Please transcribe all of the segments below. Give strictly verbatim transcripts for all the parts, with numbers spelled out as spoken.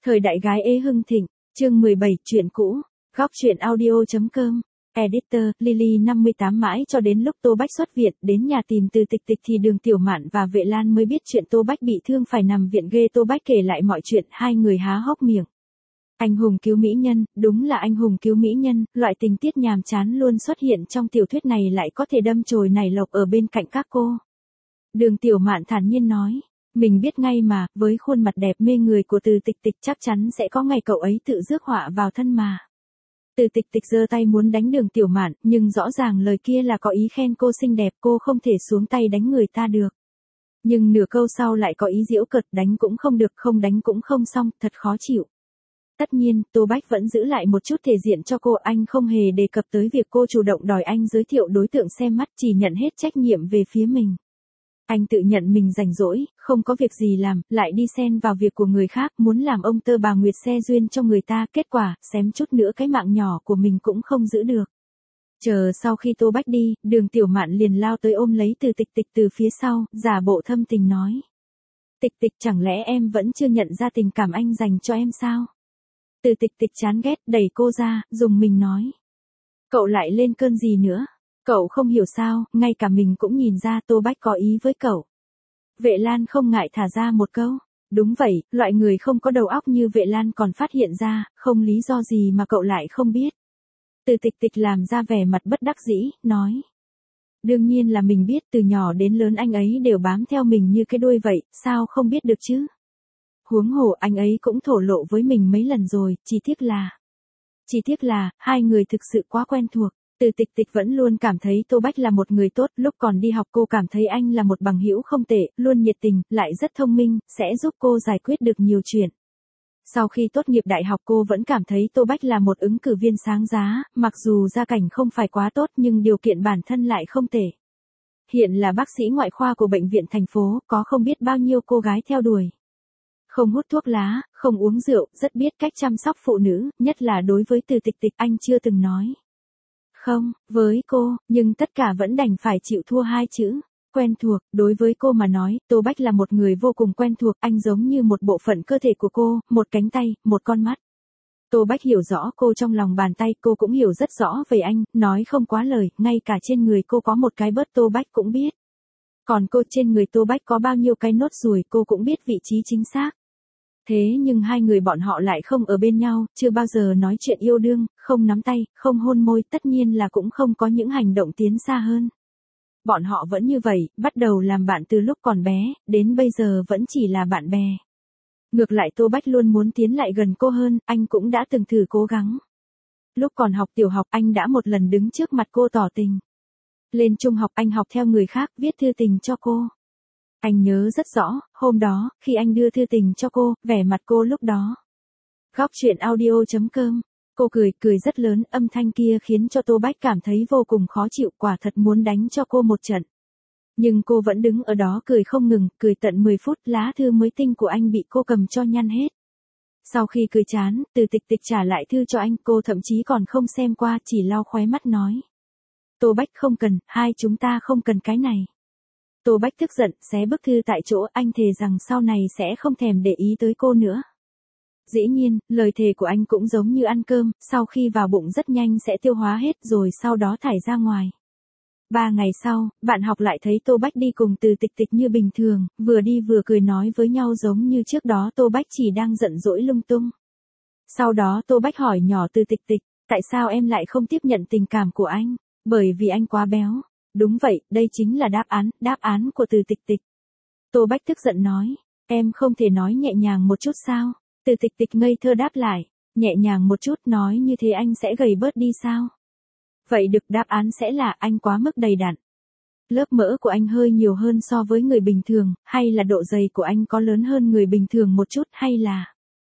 Thời đại gái ế hưng thịnh, chương mười bảy, chuyện cũ, góc truyện audio chấm com, editor, Lily năm mươi tám. Mãi cho đến lúc Tô Bách xuất viện, đến nhà tìm Từ Tịch Tịch thì Đường Tiểu Mạn và Vệ Lan mới biết chuyện Tô Bách bị thương phải nằm viện ghê. Tô Bách kể lại mọi chuyện, hai người há hốc miệng. Anh hùng cứu mỹ nhân, đúng là anh hùng cứu mỹ nhân, loại tình tiết nhàm chán luôn xuất hiện trong tiểu thuyết này lại có thể đâm chồi nảy lộc ở bên cạnh các cô. Đường Tiểu Mạn thản nhiên nói. Mình biết ngay mà, với khuôn mặt đẹp mê người của Từ Tịch Tịch chắc chắn sẽ có ngày cậu ấy tự rước họa vào thân mà. Từ Tịch Tịch giơ tay muốn đánh Đường Tiểu Mạn, nhưng rõ ràng lời kia là có ý khen cô xinh đẹp, cô không thể xuống tay đánh người ta được. Nhưng nửa câu sau lại có ý giễu cợt, đánh cũng không được, không đánh cũng không xong, thật khó chịu. Tất nhiên, Tô Bách vẫn giữ lại một chút thể diện cho cô, anh không hề đề cập tới việc cô chủ động đòi anh giới thiệu đối tượng xem mắt, chỉ nhận hết trách nhiệm về phía mình. Anh tự nhận mình rảnh rỗi, không có việc gì làm, lại đi xen vào việc của người khác, muốn làm ông tơ bà nguyệt xe duyên cho người ta, kết quả, xém chút nữa cái mạng nhỏ của mình cũng không giữ được. Chờ sau khi Tô Bách đi, Đường Tiểu Mạn liền lao tới ôm lấy Từ Tịch Tịch từ phía sau, giả bộ thâm tình nói. Tịch Tịch, chẳng lẽ em vẫn chưa nhận ra tình cảm anh dành cho em sao? Từ Tịch Tịch chán ghét, đẩy cô ra, dùng mình nói. Cậu lại lên cơn gì nữa? Cậu không hiểu sao, ngay cả mình cũng nhìn ra Tô Bách có ý với cậu. Vệ Lan không ngại thả ra một câu. Đúng vậy, loại người không có đầu óc như Vệ Lan còn phát hiện ra, không lý do gì mà cậu lại không biết. Từ Tịch Tịch làm ra vẻ mặt bất đắc dĩ, nói. Đương nhiên là mình biết, từ nhỏ đến lớn anh ấy đều bám theo mình như cái đuôi vậy, sao không biết được chứ? Huống hồ anh ấy cũng thổ lộ với mình mấy lần rồi, chỉ tiếc là... Chỉ tiếc là, hai người thực sự quá quen thuộc. Từ Tịch Tịch vẫn luôn cảm thấy Tô Bách là một người tốt, lúc còn đi học cô cảm thấy anh là một bằng hữu không tệ, luôn nhiệt tình, lại rất thông minh, sẽ giúp cô giải quyết được nhiều chuyện. Sau khi tốt nghiệp đại học cô vẫn cảm thấy Tô Bách là một ứng cử viên sáng giá, mặc dù gia cảnh không phải quá tốt nhưng điều kiện bản thân lại không tệ. Hiện là bác sĩ ngoại khoa của bệnh viện thành phố, có không biết bao nhiêu cô gái theo đuổi. Không hút thuốc lá, không uống rượu, rất biết cách chăm sóc phụ nữ, nhất là đối với Từ Tịch Tịch anh chưa từng nói. Không, với cô, nhưng tất cả vẫn đành phải chịu thua hai chữ. Quen thuộc, đối với cô mà nói, Tô Bách là một người vô cùng quen thuộc, anh giống như một bộ phận cơ thể của cô, một cánh tay, một con mắt. Tô Bách hiểu rõ cô trong lòng bàn tay, cô cũng hiểu rất rõ về anh, nói không quá lời, ngay cả trên người cô có một cái bớt Tô Bách cũng biết. Còn cô trên người Tô Bách có bao nhiêu cái nốt ruồi cô cũng biết vị trí chính xác. Thế nhưng hai người bọn họ lại không ở bên nhau, chưa bao giờ nói chuyện yêu đương, không nắm tay, không hôn môi, tất nhiên là cũng không có những hành động tiến xa hơn. Bọn họ vẫn như vậy, bắt đầu làm bạn từ lúc còn bé, đến bây giờ vẫn chỉ là bạn bè. Ngược lại Tô Bách luôn muốn tiến lại gần cô hơn, anh cũng đã từng thử cố gắng. Lúc còn học tiểu học anh đã một lần đứng trước mặt cô tỏ tình. Lên trung học anh học theo người khác, viết thư tình cho cô. Anh nhớ rất rõ, hôm đó, khi anh đưa thư tình cho cô, vẻ mặt cô lúc đó. Góc truyện audio chấm com, cô cười, cười rất lớn, âm thanh kia khiến cho Tô Bách cảm thấy vô cùng khó chịu, quả thật muốn đánh cho cô một trận. Nhưng cô vẫn đứng ở đó cười không ngừng, cười tận mười phút, lá thư mới tinh của anh bị cô cầm cho nhăn hết. Sau khi cười chán, Từ Tịch Tịch trả lại thư cho anh, cô thậm chí còn không xem qua, chỉ lau khóe mắt nói. Tô Bách không cần, hai chúng ta không cần cái này. Tô Bách tức giận, xé bức thư tại chỗ, anh thề rằng sau này sẽ không thèm để ý tới cô nữa. Dĩ nhiên, lời thề của anh cũng giống như ăn cơm, sau khi vào bụng rất nhanh sẽ tiêu hóa hết rồi sau đó thải ra ngoài. Ba ngày sau, bạn học lại thấy Tô Bách đi cùng Từ Tịch Tịch như bình thường, vừa đi vừa cười nói với nhau giống như trước đó Tô Bách chỉ đang giận dỗi lung tung. Sau đó Tô Bách hỏi nhỏ Từ Tịch Tịch, tại sao em lại không tiếp nhận tình cảm của anh? Bởi vì anh quá béo. Đúng vậy, đây chính là đáp án, đáp án của Từ Tịch Tịch. Tô Bách tức giận nói, em không thể nói nhẹ nhàng một chút sao? Từ Tịch Tịch ngây thơ đáp lại, nhẹ nhàng một chút, nói như thế anh sẽ gầy bớt đi sao? Vậy được, đáp án sẽ là anh quá mức đầy đặn. Lớp mỡ của anh hơi nhiều hơn so với người bình thường, hay là độ dày của anh có lớn hơn người bình thường một chút, hay là...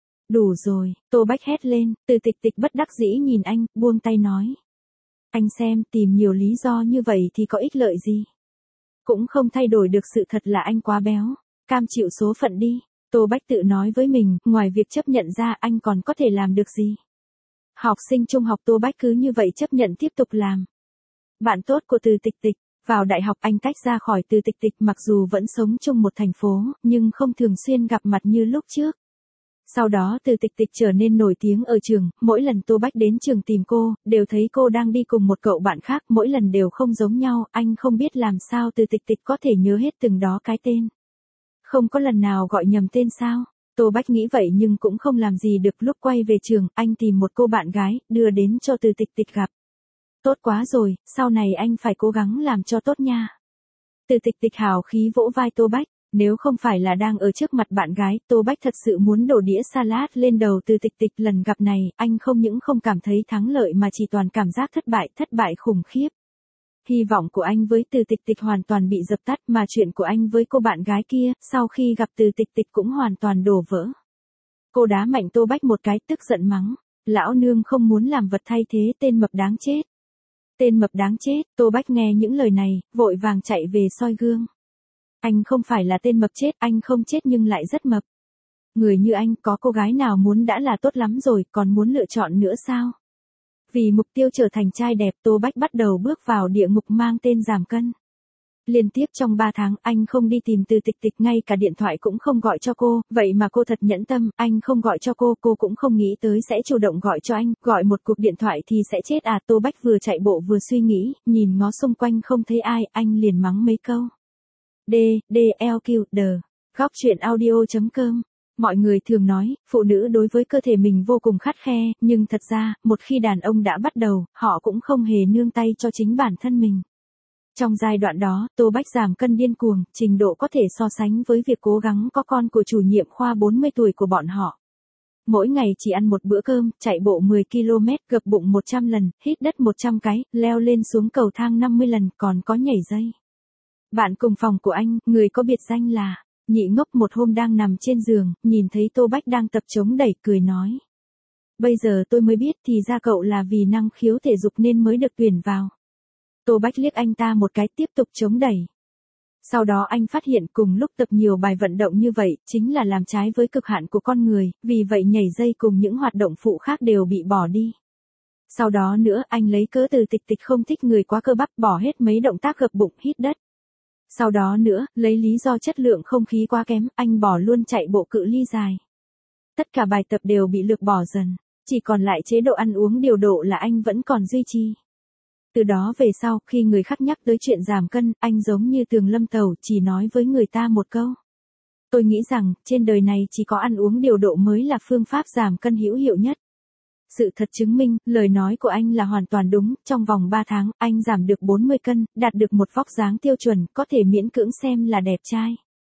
Đủ rồi, Tô Bách hét lên, Từ Tịch Tịch bất đắc dĩ nhìn anh, buông tay nói. Anh xem, tìm nhiều lý do như vậy thì có ích lợi gì? Cũng không thay đổi được sự thật là anh quá béo, cam chịu số phận đi. Tô Bách tự nói với mình, ngoài việc chấp nhận ra anh còn có thể làm được gì? Học sinh trung học Tô Bách cứ như vậy chấp nhận tiếp tục làm. Bạn tốt của Từ Tịch Tịch, vào đại học anh tách ra khỏi Từ Tịch Tịch mặc dù vẫn sống chung một thành phố, nhưng không thường xuyên gặp mặt như lúc trước. Sau đó Từ Tịch Tịch trở nên nổi tiếng ở trường, mỗi lần Tô Bách đến trường tìm cô, đều thấy cô đang đi cùng một cậu bạn khác, mỗi lần đều không giống nhau, anh không biết làm sao Từ Tịch Tịch có thể nhớ hết từng đó cái tên. Không có lần nào gọi nhầm tên sao? Tô Bách nghĩ vậy nhưng cũng không làm gì được, lúc quay về trường, anh tìm một cô bạn gái, đưa đến cho Từ Tịch Tịch gặp. Tốt quá rồi, sau này anh phải cố gắng làm cho tốt nha. Từ Tịch Tịch hào khí vỗ vai Tô Bách, nếu không phải là đang ở trước mặt bạn gái, Tô Bách thật sự muốn đổ đĩa salad lên đầu Từ Tịch Tịch. Lần gặp này, anh không những không cảm thấy thắng lợi mà chỉ toàn cảm giác thất bại, thất bại khủng khiếp. Hy vọng của anh với Từ Tịch Tịch hoàn toàn bị dập tắt, mà chuyện của anh với cô bạn gái kia, sau khi gặp Từ Tịch Tịch cũng hoàn toàn đổ vỡ. Cô đá mạnh Tô Bách một cái, tức giận mắng, lão nương không muốn làm vật thay thế, tên mập đáng chết. Tên mập đáng chết, Tô Bách nghe những lời này, vội vàng chạy về soi gương. Anh không phải là tên mập chết, anh không chết nhưng lại rất mập. Người như anh, có cô gái nào muốn đã là tốt lắm rồi, còn muốn lựa chọn nữa sao? Vì mục tiêu trở thành trai đẹp, Tô Bách bắt đầu bước vào địa ngục mang tên giảm cân. Liên tiếp trong ba tháng, anh không đi tìm Từ Tịch Tịch, ngay cả điện thoại cũng không gọi cho cô, vậy mà cô thật nhẫn tâm, anh không gọi cho cô, cô cũng không nghĩ tới sẽ chủ động gọi cho anh, gọi một cuộc điện thoại thì sẽ chết à. Tô Bách vừa chạy bộ vừa suy nghĩ, nhìn ngó xung quanh không thấy ai, anh liền mắng mấy câu. D, D, L, Q, D. Góc truyện audio.com. Mọi người thường nói, phụ nữ đối với cơ thể mình vô cùng khắt khe, nhưng thật ra, một khi đàn ông đã bắt đầu, họ cũng không hề nương tay cho chính bản thân mình. Trong giai đoạn đó, Tô Bách giảm cân điên cuồng, trình độ có thể so sánh với việc cố gắng có con của chủ nhiệm khoa bốn mươi tuổi của bọn họ. Mỗi ngày chỉ ăn một bữa cơm, chạy bộ mười ki lô mét, gập bụng một trăm lần, hít đất một trăm cái, leo lên xuống cầu thang năm mươi lần, còn có nhảy dây. Bạn cùng phòng của anh, người có biệt danh là Nhị Ngốc, một hôm đang nằm trên giường, nhìn thấy Tô Bách đang tập chống đẩy, cười nói. Bây giờ tôi mới biết thì ra cậu là vì năng khiếu thể dục nên mới được tuyển vào. Tô Bách liếc anh ta một cái, tiếp tục chống đẩy. Sau đó anh phát hiện cùng lúc tập nhiều bài vận động như vậy, chính là làm trái với cực hạn của con người, vì vậy nhảy dây cùng những hoạt động phụ khác đều bị bỏ đi. Sau đó nữa, anh lấy cớ Từ Tịch Tịch không thích người quá cơ bắp, bỏ hết mấy động tác gập bụng, hít đất. Sau đó nữa, lấy lý do chất lượng không khí quá kém, anh bỏ luôn chạy bộ cự ly dài. Tất cả bài tập đều bị lược bỏ dần, chỉ còn lại chế độ ăn uống điều độ là anh vẫn còn duy trì. Từ đó về sau, khi người khác nhắc tới chuyện giảm cân, anh giống như tường lâm tẩu, chỉ nói với người ta một câu. Tôi nghĩ rằng, trên đời này chỉ có ăn uống điều độ mới là phương pháp giảm cân hữu hiệu nhất. Sự thật chứng minh, lời nói của anh là hoàn toàn đúng, trong vòng ba tháng, anh giảm được bốn mươi cân, đạt được một vóc dáng tiêu chuẩn, có thể miễn cưỡng xem là đẹp trai.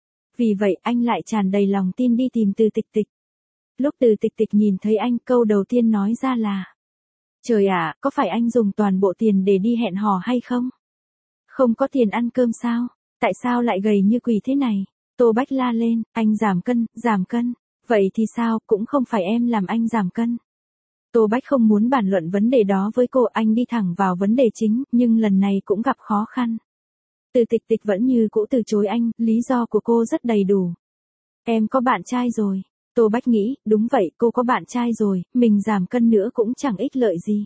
Vì vậy, anh lại tràn đầy lòng tin đi tìm Từ Tịch Tịch. Lúc Từ Tịch Tịch nhìn thấy anh, câu đầu tiên nói ra là: Trời ạ, có phải anh dùng toàn bộ tiền để đi hẹn hò hay không? Không có tiền ăn cơm sao? Tại sao lại gầy như quỷ thế này? Tô Bách la lên, anh giảm cân, giảm cân. Vậy thì sao, cũng không phải em làm anh giảm cân. Tô Bách không muốn bàn luận vấn đề đó với cô, anh đi thẳng vào vấn đề chính, nhưng lần này cũng gặp khó khăn. Từ Tịch Tịch vẫn như cũ từ chối anh, lý do của cô rất đầy đủ. Em có bạn trai rồi. Tô Bách nghĩ, đúng vậy, cô có bạn trai rồi, mình giảm cân nữa cũng chẳng ích lợi gì.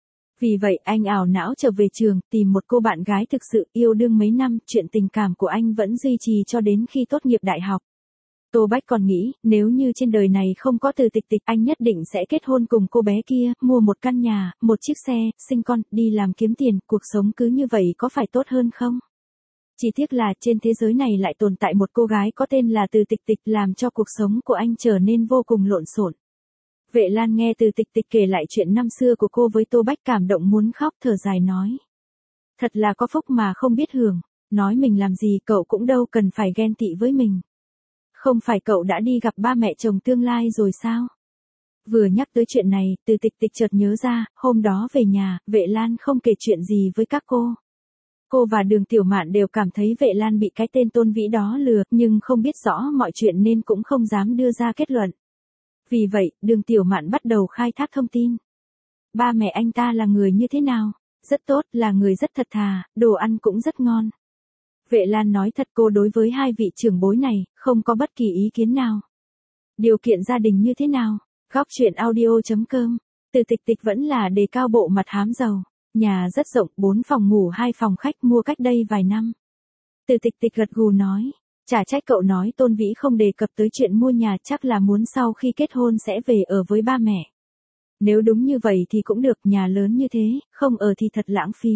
Vì vậy anh ảo não trở về trường, tìm một cô bạn gái thực sự, yêu đương mấy năm, chuyện tình cảm của anh vẫn duy trì cho đến khi tốt nghiệp đại học. Tô Bách còn nghĩ, nếu như trên đời này không có Từ Tịch Tịch, anh nhất định sẽ kết hôn cùng cô bé kia, mua một căn nhà, một chiếc xe, sinh con, đi làm kiếm tiền, cuộc sống cứ như vậy có phải tốt hơn không? Chỉ tiếc là trên thế giới này lại tồn tại một cô gái có tên là Từ Tịch Tịch, làm cho cuộc sống của anh trở nên vô cùng lộn xộn. Vệ Lan nghe Từ Tịch Tịch kể lại chuyện năm xưa của cô với Tô Bách, cảm động muốn khóc, thở dài nói. Thật là có phúc mà không biết hưởng, nói mình làm gì cậu cũng đâu cần phải ghen tị với mình. Không phải cậu đã đi gặp ba mẹ chồng tương lai rồi sao? Vừa nhắc tới chuyện này, Từ Tịch Tịch chợt nhớ ra, hôm đó về nhà, Vệ Lan không kể chuyện gì với các cô. Cô và Đường Tiểu Mạn đều cảm thấy Vệ Lan bị cái tên Tôn Vĩ đó lừa, nhưng không biết rõ mọi chuyện nên cũng không dám đưa ra kết luận. Vì vậy, Đường Tiểu Mạn bắt đầu khai thác thông tin. Ba mẹ anh ta là người như thế nào? Rất tốt, là người rất thật thà, đồ ăn cũng rất ngon. Vệ Lan nói thật, cô đối với hai vị trưởng bối này, không có bất kỳ ý kiến nào. Điều kiện gia đình như thế nào? Góc truyện audio.com. Từ Tịch Tịch vẫn là đề cao bộ mặt hám giàu. Nhà rất rộng, bốn phòng ngủ hai phòng khách, mua cách đây vài năm. Từ Tịch Tịch gật gù nói. Chả trách cậu nói Tôn Vĩ không đề cập tới chuyện mua nhà, chắc là muốn sau khi kết hôn sẽ về ở với ba mẹ. Nếu đúng như vậy thì cũng được, nhà lớn như thế, không ở thì thật lãng phí.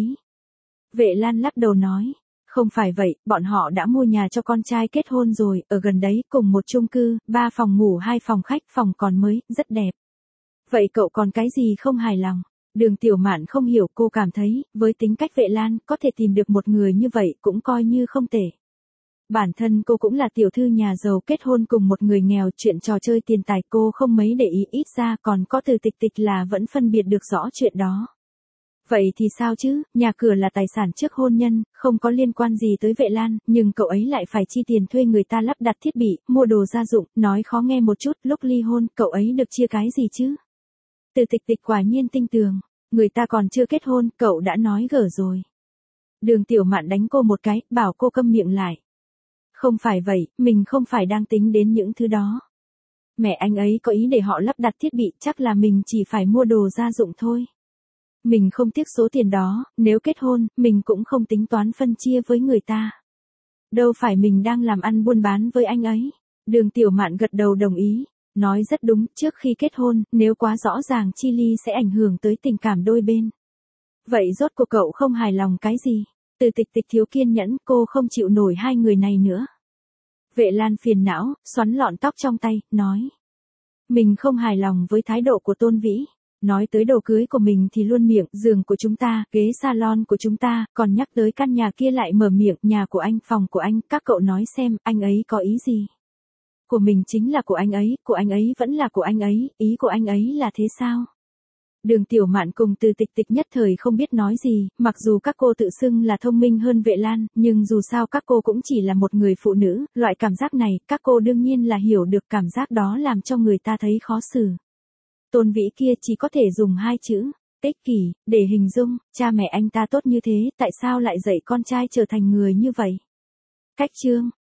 Vệ Lan lắc đầu nói, không phải vậy, bọn họ đã mua nhà cho con trai kết hôn rồi, ở gần đấy, cùng một chung cư, ba phòng ngủ hai phòng khách, phòng còn mới, rất đẹp. Vậy cậu còn cái gì không hài lòng? Đường Tiểu Mạn không hiểu, cô cảm thấy, với tính cách Vệ Lan, có thể tìm được một người như vậy cũng coi như không tệ. Bản thân cô cũng là tiểu thư nhà giàu kết hôn cùng một người nghèo, chuyện trò chơi tiền tài cô không mấy để ý, ít ra còn có Từ Tịch Tịch là vẫn phân biệt được rõ chuyện đó. Vậy thì sao chứ, nhà cửa là tài sản trước hôn nhân, không có liên quan gì tới Vệ Lan, nhưng cậu ấy lại phải chi tiền thuê người ta lắp đặt thiết bị, mua đồ gia dụng, nói khó nghe một chút, lúc ly hôn, cậu ấy được chia cái gì chứ? Từ Tịch Tịch quả nhiên tinh tường, người ta còn chưa kết hôn, cậu đã nói gở rồi. Đường Tiểu Mạn đánh cô một cái, bảo cô câm miệng lại. Không phải vậy, mình không phải đang tính đến những thứ đó. Mẹ anh ấy có ý để họ lắp đặt thiết bị, chắc là mình chỉ phải mua đồ gia dụng thôi. Mình không tiếc số tiền đó, nếu kết hôn, mình cũng không tính toán phân chia với người ta. Đâu phải mình đang làm ăn buôn bán với anh ấy. Đường Tiểu Mạn gật đầu đồng ý, nói rất đúng, trước khi kết hôn, nếu quá rõ ràng chi ly sẽ ảnh hưởng tới tình cảm đôi bên. Vậy rốt cuộc cậu không hài lòng cái gì? Từ Tịch Tịch thiếu kiên nhẫn, cô không chịu nổi hai người này nữa. Vệ Lan phiền não, xoắn lọn tóc trong tay, nói. Mình không hài lòng với thái độ của Tôn Vĩ. Nói tới đồ cưới của mình thì luôn miệng, giường của chúng ta, ghế salon của chúng ta, còn nhắc tới căn nhà kia lại mở miệng, nhà của anh, phòng của anh, các cậu nói xem, anh ấy có ý gì? Của mình chính là của anh ấy, của anh ấy vẫn là của anh ấy, ý của anh ấy là thế sao? Đường Tiểu Mạn cùng Từ Tịch Tịch nhất thời không biết nói gì, mặc dù các cô tự xưng là thông minh hơn Vệ Lan, nhưng dù sao các cô cũng chỉ là một người phụ nữ, loại cảm giác này, các cô đương nhiên là hiểu được cảm giác đó làm cho người ta thấy khó xử. Tôn Vĩ kia chỉ có thể dùng hai chữ, ích kỷ, để hình dung, cha mẹ anh ta tốt như thế, tại sao lại dạy con trai trở thành người như vậy? Cách chương